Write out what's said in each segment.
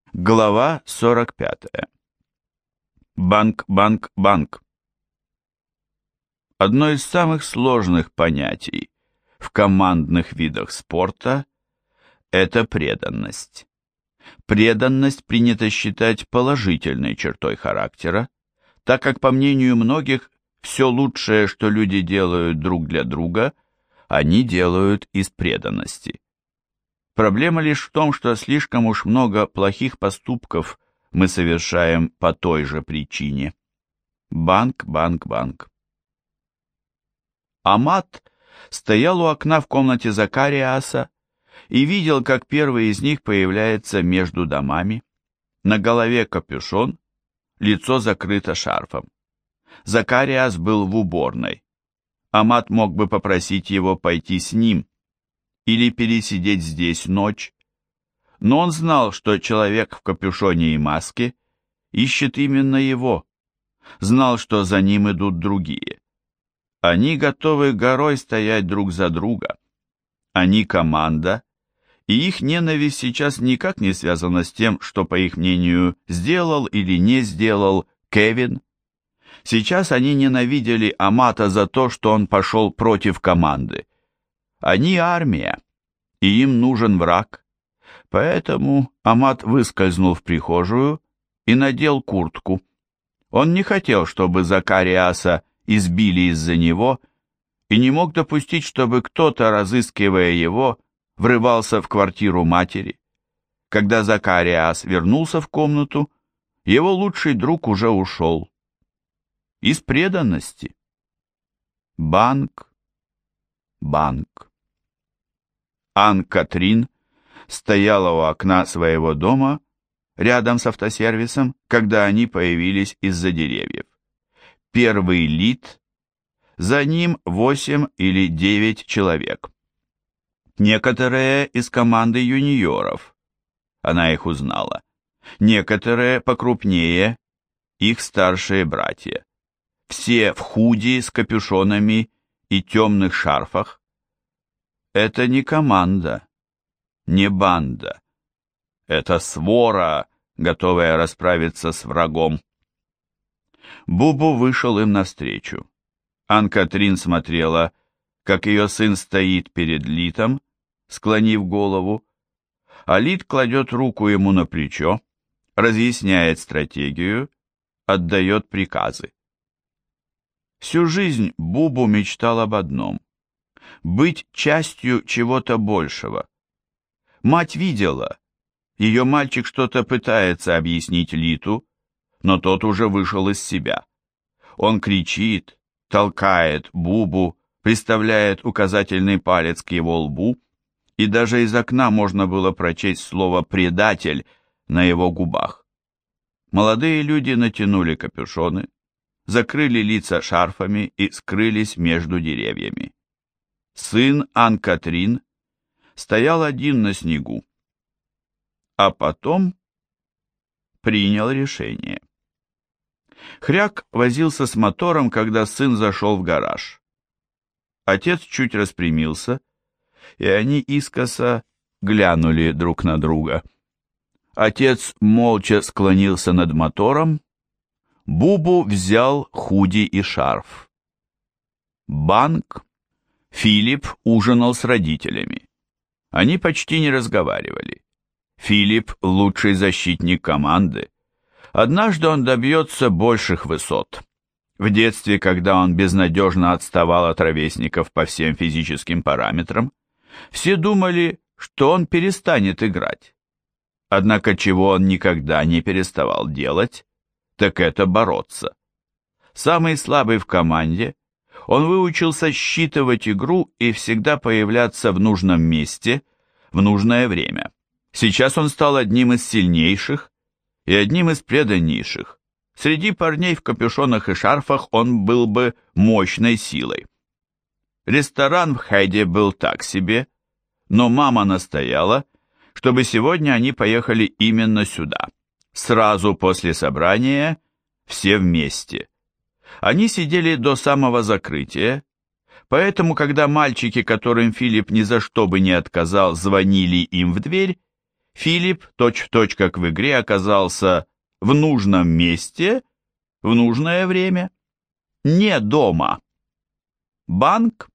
Глава 45. Банк, банк, банк. Одно из самых сложных понятий в командных видах спорта – это преданность. Преданность принято считать положительной чертой характера, так как, по мнению многих, все лучшее, что люди делают друг для друга, они делают из преданности. Проблема лишь в том, что слишком уж много плохих поступков мы совершаем по той же причине. Банк, банк, банк. Амат стоял у окна в комнате Закариаса и видел, как первый из них появляется между домами. На голове капюшон, лицо закрыто шарфом. Закариас был в уборной. Амат мог бы попросить его пойти с ним или пересидеть здесь ночь, но он знал, что человек в капюшоне и маске ищет именно его, знал, что за ним идут другие. Они готовы горой стоять друг за друга. Они команда, и их ненависть сейчас никак не связана с тем, что, по их мнению, сделал или не сделал Кевин. Сейчас они ненавидели Амата за то, что он пошел против команды. Они армия, и им нужен враг. Поэтому Амат выскользнул в прихожую и надел куртку. Он не хотел, чтобы Закариаса избили из-за него, и не мог допустить, чтобы кто-то, разыскивая его, врывался в квартиру матери. Когда Закариас вернулся в комнату, его лучший друг уже ушел. Из преданности. Банк, банк. Ан-Катрин стояла у окна своего дома рядом с автосервисом, когда они появились из-за деревьев. Первый лид, за ним 8 или 9 человек. Некоторые из команды юниоров, она их узнала, некоторые покрупнее, их старшие братья. Все в худи с капюшонами и темных шарфах. Это не команда, не банда. Это свора, готовая расправиться с врагом. Бубу вышел им навстречу. Ан-Катрин смотрела, как ее сын стоит перед Литом, склонив голову, а Лит кладет руку ему на плечо, разъясняет стратегию, отдает приказы. Всю жизнь Бубу мечтал об одном – быть частью чего-то большего. Мать видела, ее мальчик что-то пытается объяснить Литу, но тот уже вышел из себя. Он кричит, толкает Бубу, приставляет указательный палец к его лбу, и даже из окна можно было прочесть слово «предатель» на его губах. Молодые люди натянули капюшоны, закрыли лица шарфами и скрылись между деревьями. Сын Ан-Катрин стоял один на снегу, а потом принял решение. Хряк возился с мотором, когда сын зашел в гараж. Отец чуть распрямился, и они искоса глянули друг на друга. Отец молча склонился над мотором. Бубу взял худи и шарф. Банк. Филипп ужинал с родителями. Они почти не разговаривали. Филипп – лучший защитник команды. Однажды он добьется больших высот. В детстве, когда он безнадежно отставал от ровесников по всем физическим параметрам, все думали, что он перестанет играть. Однако чего он никогда не переставал делать, так это бороться. Самый слабый в команде, он выучился считывать игру и всегда появляться в нужном месте в нужное время. Сейчас он стал одним из сильнейших и одним из преданнейших. Среди парней в капюшонах и шарфах он был бы мощной силой. Ресторан в Хайде был так себе, но мама настояла, чтобы сегодня они поехали именно сюда. Сразу после собрания, все вместе. Они сидели до самого закрытия, поэтому, когда мальчики, которым Филипп ни за что бы не отказал, звонили им в дверь, Филипп, точь-в-точь как в игре, оказался в нужном месте, в нужное время, не дома. Банк?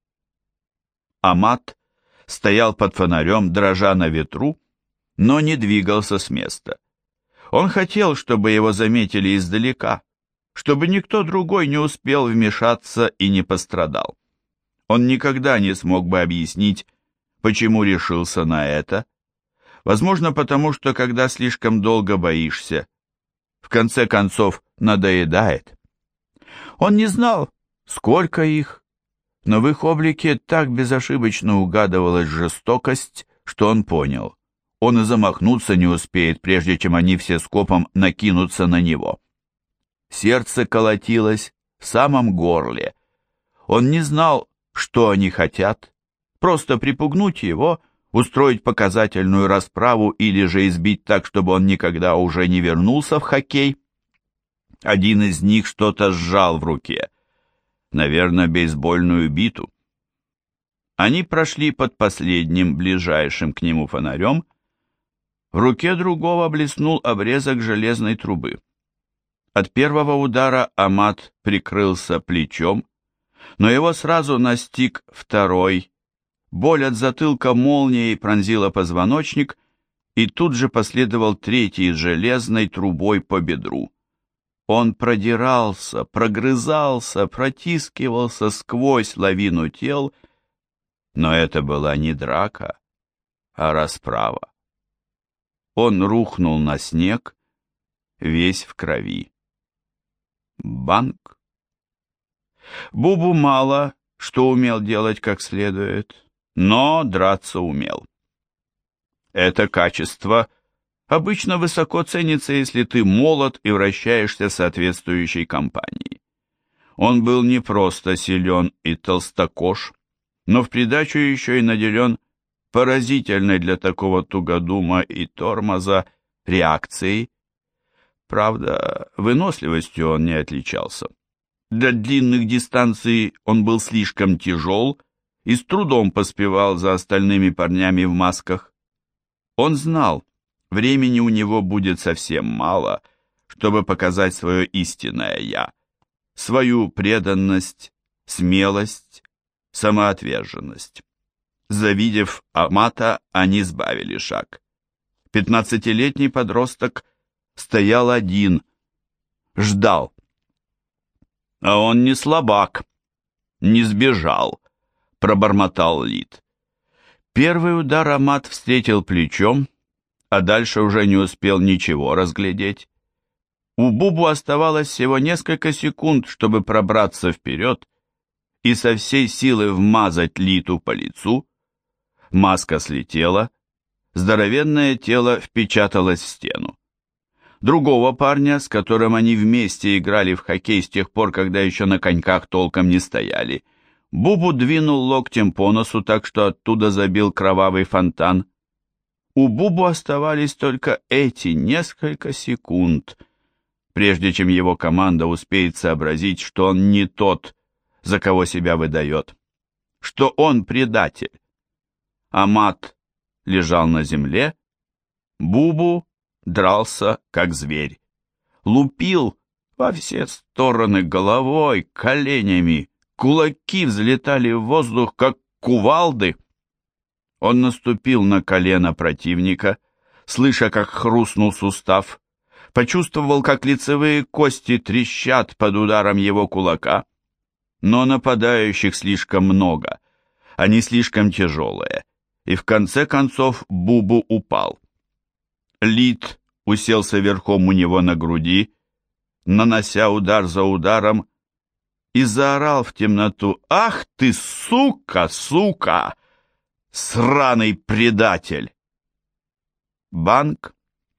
Амат стоял под фонарем, дрожа на ветру, но не двигался с места. Он хотел, чтобы его заметили издалека, чтобы никто другой не успел вмешаться и не пострадал. Он никогда не смог бы объяснить, почему решился на это. Возможно, потому что, когда слишком долго боишься, в конце концов надоедает. Он не знал, сколько их, но в их облике так безошибочно угадывалась жестокость, что он понял. Он и замахнуться не успеет, прежде чем они все скопом накинутся на него. Сердце колотилось в самом горле. Он не знал, что они хотят, просто припугнуть его, устроить показательную расправу или же избить так, чтобы он никогда уже не вернулся в хоккей. Один из них что-то сжал в руке, наверное, бейсбольную биту. Они прошли под последним, ближайшим к нему фонарем. В руке другого блеснул обрезок железной трубы. От первого удара Амат прикрылся плечом, но его сразу настиг второй. Боль от затылка молнией пронзила позвоночник, и тут же последовал третий с железной трубой по бедру. Он продирался, прогрызался, протискивался сквозь лавину тел, но это была не драка, а расправа. Он рухнул на снег, весь в крови. Банк. Бубу мало что умел делать как следует, но драться умел. Это качество обычно высоко ценится, если ты молод и вращаешься в соответствующей компании. Он был не просто силен и толстокож, но в придачу еще и наделен поразительной для такого тугодума и тормоза реакцией. Правда, выносливостью он не отличался. Для длинных дистанций он был слишком тяжел и с трудом поспевал за остальными парнями в масках. Он знал, времени у него будет совсем мало, чтобы показать свое истинное «я», свою преданность, смелость, самоотверженность. Завидев Амата, они сбавили шаг. 15-летний подросток стоял один, ждал. А он не слабак, не сбежал, пробормотал Лид. Первый удар Амат встретил плечом, а дальше уже не успел ничего разглядеть. У Бубу оставалось всего несколько секунд, чтобы пробраться вперед и со всей силы вмазать Литу по лицу. Маска слетела, здоровенное тело впечаталось в стену. Другого парня, с которым они вместе играли в хоккей с тех пор, когда еще на коньках толком не стояли, Бубу двинул локтем по носу так, что оттуда забил кровавый фонтан. У Бубу оставались только эти несколько секунд, прежде чем его команда успеет сообразить, что он не тот, за кого себя выдает, что он предатель. Амат лежал на земле, Бубу дрался, как зверь. Лупил во все стороны головой, коленями, кулаки взлетали в воздух, как кувалды. Он наступил на колено противника, слыша, как хрустнул сустав, почувствовал, как лицевые кости трещат под ударом его кулака. Но нападающих слишком много, они слишком тяжелые, и в конце концов Бубу упал. Лид уселся верхом у него на груди, нанося удар за ударом, и заорал в темноту: «Ах ты, сука, сука! Сраный предатель!» Банк.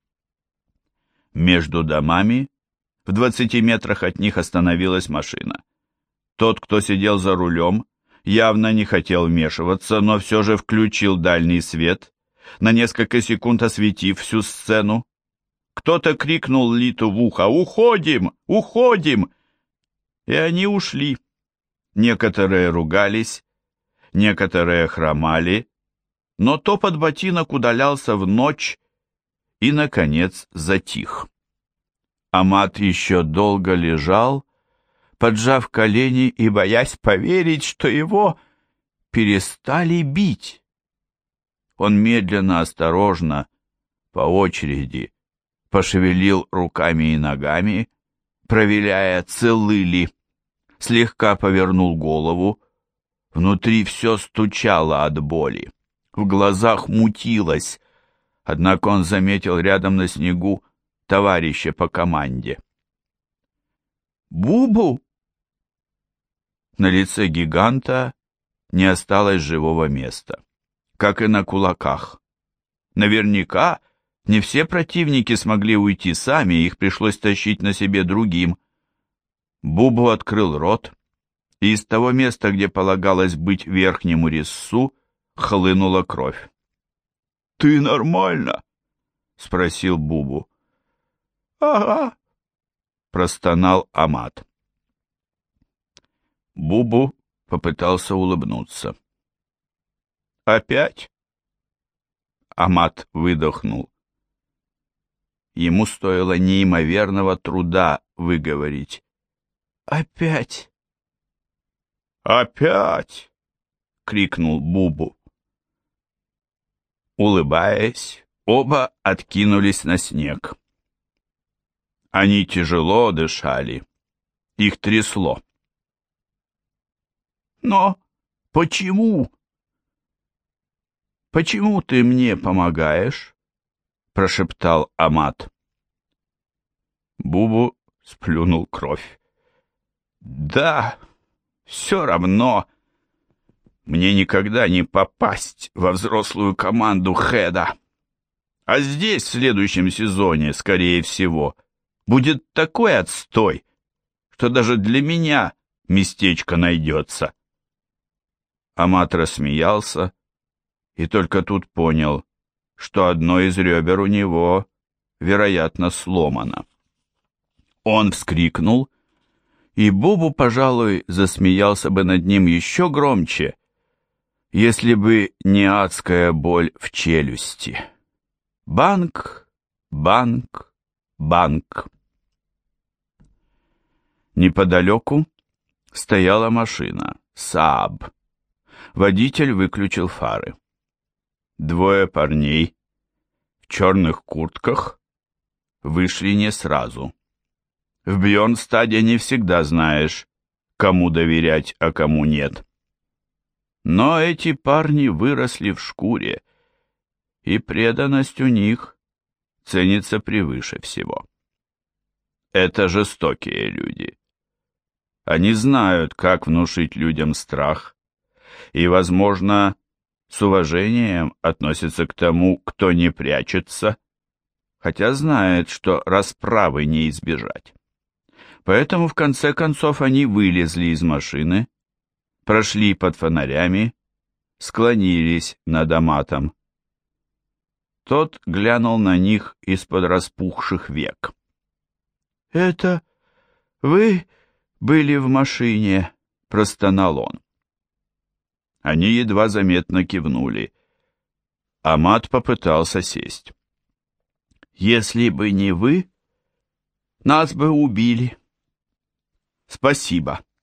Между домами, в 20 метрах от них, остановилась машина. Тот, кто сидел за рулем, явно не хотел вмешиваться, но все же включил дальний свет, на несколько секунд осветив всю сцену. Кто-то крикнул Литу в ухо: «Уходим! Уходим!» И они ушли. Некоторые ругались, некоторые хромали, но топот ботинок удалялся в ночь и, наконец, затих. Амат еще долго лежал, поджав колени и боясь поверить, что его перестали бить. Он медленно, осторожно, по очереди, пошевелил руками и ногами, проверяя, целы ли, слегка повернул голову. Внутри все стучало от боли, в глазах мутилось, однако он заметил рядом на снегу товарища по команде. «Бубу!» На лице гиганта не осталось живого места, как и на кулаках. Наверняка не все противники смогли уйти сами, их пришлось тащить на себе другим. Бубу открыл рот, и из того места, где полагалось быть верхнему резцу, хлынула кровь. «Ты нормально?» — спросил Бубу. «Ага», — простонал Амат. Бубу попытался улыбнуться. «Опять?» Амат выдохнул. Ему стоило неимоверного труда выговорить. «Опять!» «Опять!» — крикнул Бубу. Улыбаясь, оба откинулись на снег. Они тяжело дышали, их трясло. «Но почему? Почему ты мне помогаешь?» — прошептал Амат. Бубу сплюнул кровь. «Да, все равно. Мне никогда не попасть во взрослую команду Хеда. А здесь в следующем сезоне, скорее всего, будет такой отстой, что даже для меня местечко найдется». Амат рассмеялся и только тут понял, что одно из ребер у него, вероятно, сломано. Он вскрикнул, и Бубу, пожалуй, засмеялся бы над ним еще громче, если бы не адская боль в челюсти. Банк, банк, банк. Неподалеку стояла машина, Saab. Водитель выключил фары. Двое парней в черных куртках вышли не сразу. В Бьернстаде не всегда знаешь, кому доверять, а кому нет. Но эти парни выросли в шкуре, и преданность у них ценится превыше всего. Это жестокие люди. Они знают, как внушить людям страх, и, возможно, с уважением относятся к тому, кто не прячется, хотя знает, что расправы не избежать. Поэтому, в конце концов, они вылезли из машины, прошли под фонарями, склонились над Аматом. Тот глянул на них из-под распухших век. «Это вы были в машине?» — простонал он. Они едва заметно кивнули. Амат попытался сесть. «Если бы не вы, нас бы убили. Спасибо».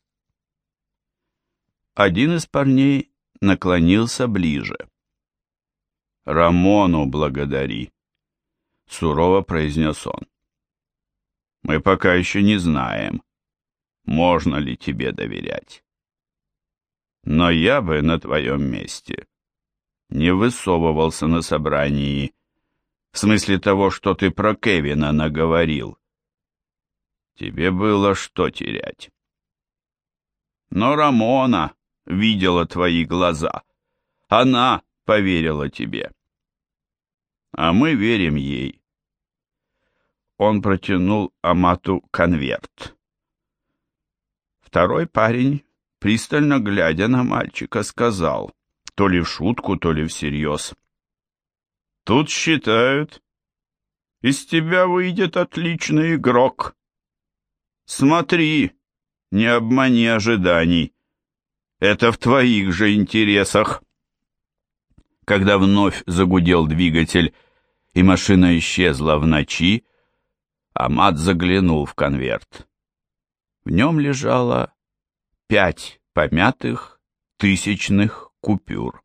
Один из парней наклонился ближе. «Рамону благодари», — сурово произнес он. «Мы пока еще не знаем, можно ли тебе доверять. Но я бы на твоем месте не высовывался на собрании, в смысле того, что ты про Кевина наговорил. Тебе было что терять. Но Рамона видела твои глаза. Она поверила тебе. А мы верим ей». Он протянул Амату конверт. Второй парень, пристально глядя на мальчика, сказал, то ли в шутку, то ли всерьез: «Тут считают, из тебя выйдет отличный игрок. Смотри, не обмани ожиданий. Это в твоих же интересах». Когда вновь загудел двигатель и машина исчезла в ночи, Амат заглянул в конверт. В нем лежало 5 помятых тысячных купюр.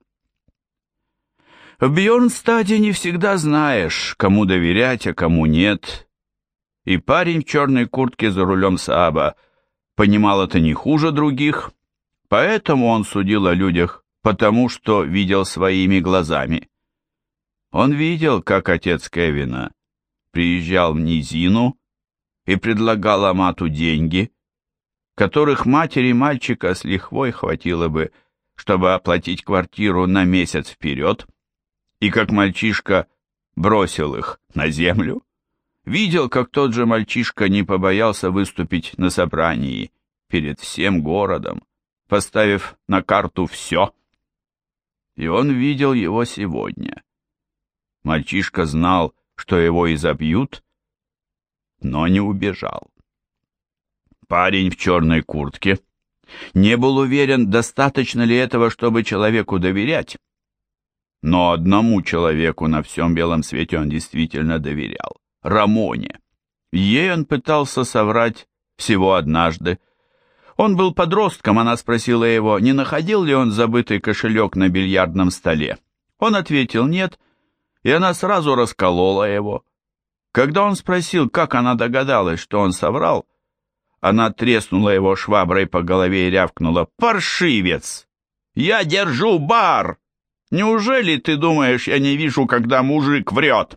В Бьорнстаде не всегда знаешь, кому доверять, а кому нет. И парень в черной куртке за рулем Сааба понимал это не хуже других, поэтому он судил о людях потому, что видел своими глазами. Он видел, как отец Кевина приезжал в низину и предлагал Амату деньги, которых матери мальчика с лихвой хватило бы, чтобы оплатить квартиру на месяц вперед, и как мальчишка бросил их на землю. Видел, как тот же мальчишка не побоялся выступить на собрании перед всем городом, поставив на карту все. И он видел его сегодня. Мальчишка знал, что его изобьют, но не убежал. Парень в черной куртке не был уверен, достаточно ли этого, чтобы человеку доверять. Но одному человеку на всем белом свете он действительно доверял — Рамоне. Ей он пытался соврать всего однажды. Он был подростком, она спросила его, не находил ли он забытый кошелек на бильярдном столе. Он ответил «нет», и она сразу расколола его. Когда он спросил, как она догадалась, что он соврал, она треснула его шваброй по голове и рявкнула: «Паршивец! Я держу бар! Неужели ты думаешь, я не вижу, когда мужик врет?»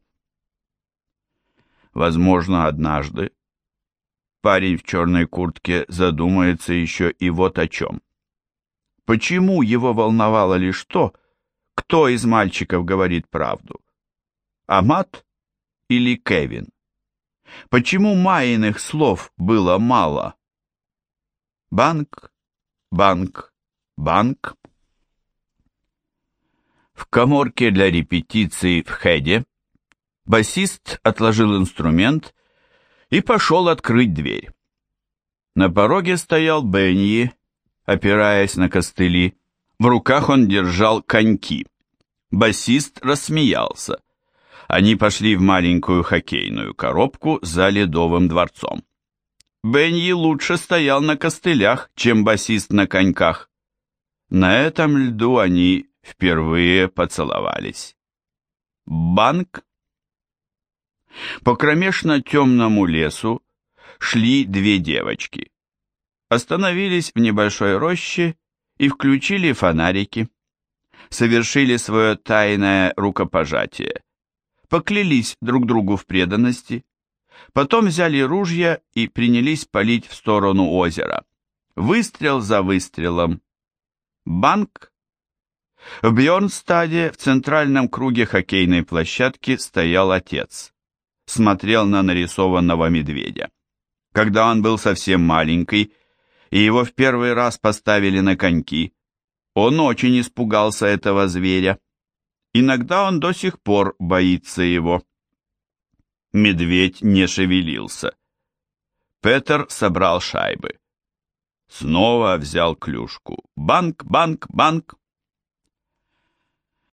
Возможно, однажды парень в черной куртке задумается еще и вот о чем. Почему его волновало лишь то, кто из мальчиков говорит правду? Амат или Кевин? Почему Майиных слов было мало? Банк, банк, банк. В каморке для репетиций в Хеде басист отложил инструмент и пошел открыть дверь. На пороге стоял Бенни, опираясь на костыли. В руках он держал коньки. Басист рассмеялся. Они пошли в маленькую хоккейную коробку за Ледовым дворцом. Бенни лучше стоял на костылях, чем басист на коньках. На этом льду они впервые поцеловались. Банк. По кромешно-темному лесу шли 2 девочки. Остановились в небольшой роще и включили фонарики. Совершили свое тайное рукопожатие. Поклялись друг другу в преданности. Потом взяли ружья и принялись палить в сторону озера. Выстрел за выстрелом. Банк. В Бьорнстаде в центральном круге хоккейной площадки стоял отец. Смотрел на нарисованного медведя. Когда он был совсем маленький, и его в первый раз поставили на коньки, он очень испугался этого зверя. Иногда он до сих пор боится его. Медведь не шевелился. Петер собрал шайбы. Снова взял клюшку. Банк, банк, банк.